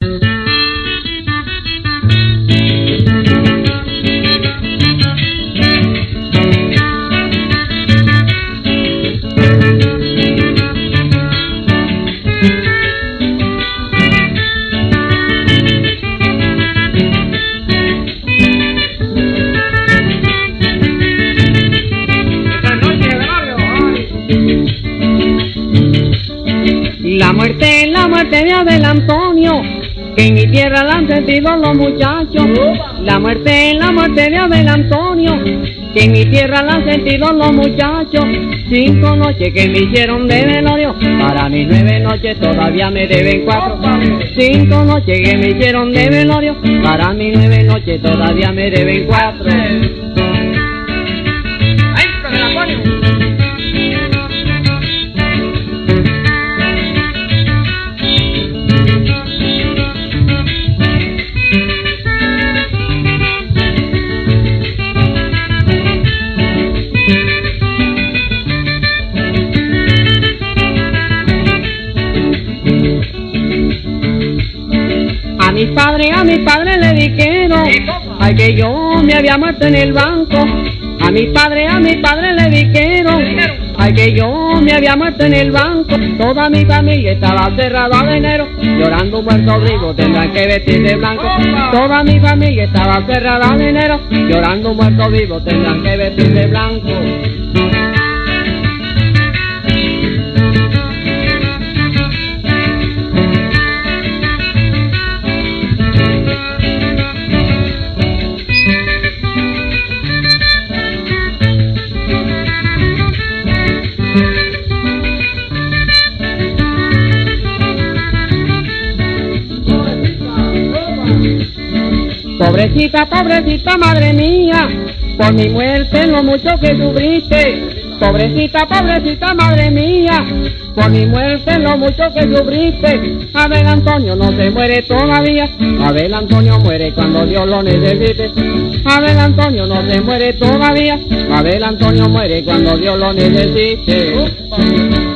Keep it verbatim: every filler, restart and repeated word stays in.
La muerte, la muerte de Abel Antonio, que en mi tierra la han sentido los muchachos. La muerte, la muerte de Abel Antonio, que en mi tierra la han sentido los muchachos. Cinco noches que me hicieron de velorio, para mis nueve noches todavía me deben cuatro. Cinco noches que me hicieron de velorio, para mis nueve noches todavía me deben cuatro. ¡Ay, con el Antonio! A mis padres, a mis padres le dijeron ay que yo me había muerto en el banco. A mis padres, a mis padres le dijeron ay que yo me había muerto en el banco. Toda mi familia estaba cerrada de enero, llorando muerto vivo tendrán que vestir de blanco. Toda mi familia estaba cerrada de enero, llorando muerto vivo tendrán que vestir de blanco. Pobrecita, pobrecita madre mía, por mi muerte lo mucho que sufriste. Pobrecita, pobrecita madre mía, por mi muerte lo mucho que sufriste. Abel Antonio no se muere todavía, Abel Antonio muere cuando Dios lo necesite. Abel Antonio no se muere todavía, Abel Antonio muere cuando Dios lo necesite.